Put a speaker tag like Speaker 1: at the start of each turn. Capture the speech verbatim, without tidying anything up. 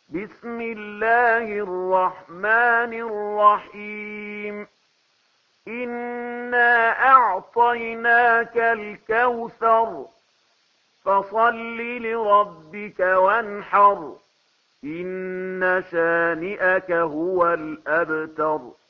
Speaker 1: بسم الله الرحمن الرحيم إنا أعطيناك الكوثر فصل لربك وانحر إن شانئك هو الأبتر